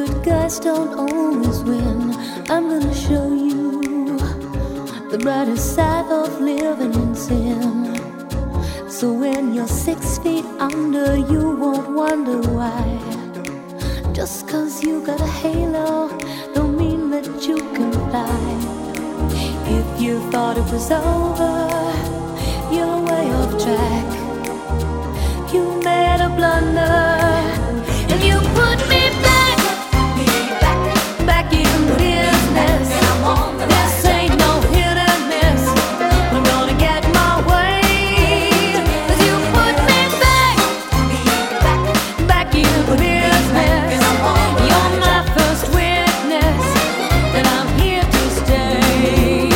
good guys don't always win. I'm gonna show you the brighter side of living in sin. So when you're 6 feet under, you won't wonder why. Just 'cause you got a halo don't mean that you can fly. If you thought it was over, you're way off track. You made a blunder, and you put me back in business. This ain't no hit and miss. I'm gonna get my way. 'Cause you put me back in business. You're my first witness that I'm here to stay.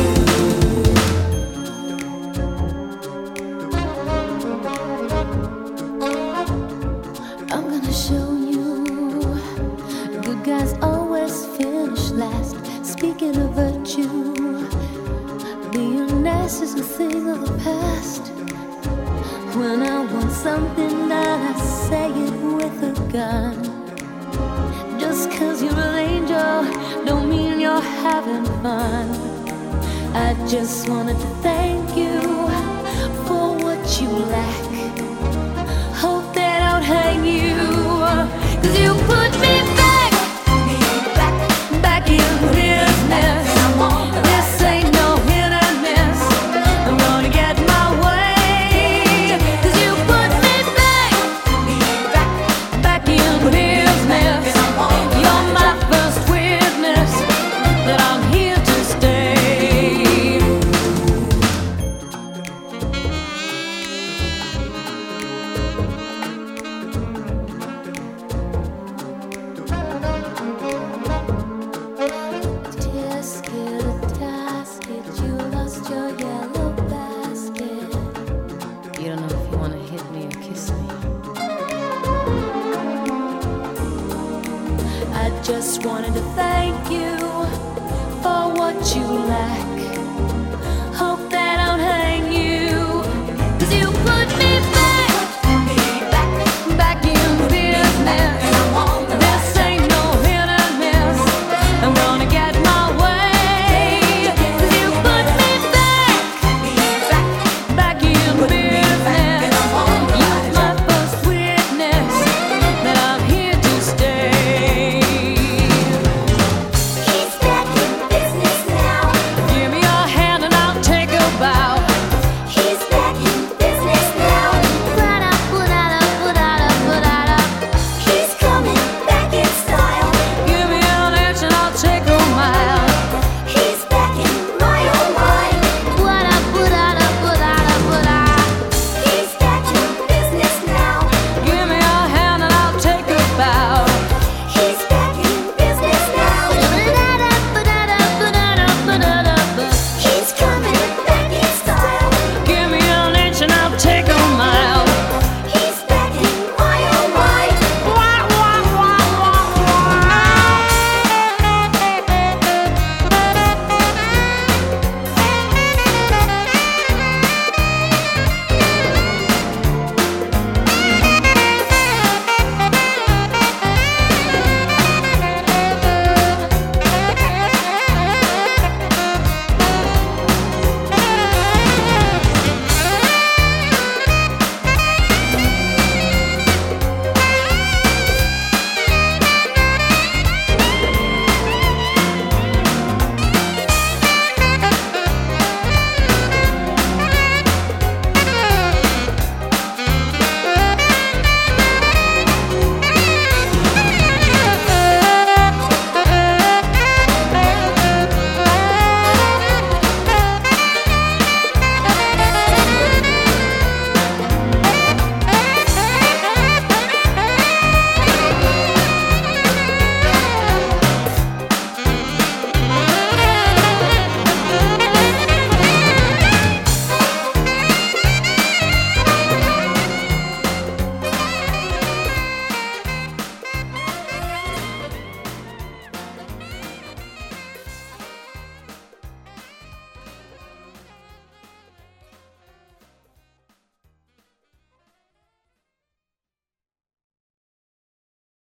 I'm gonna show you good guys always finish last. Speaking of virtue, being nice is a thing of the past. When I want something done, I say it with a gun. Just 'cause you're an angel don't mean you're having fun. I just wanted to thank you for what you lack. Hope they don't hang you, 'cause you put me back in business. This ain't no hit and miss. I'm gonna get my way. 'Cause you put me back in business. You're my first witness that I'm here to stay. You lost your yellow basket. You don't know if you wanna hit me or kiss me. I just wanted to thank you for what you lack.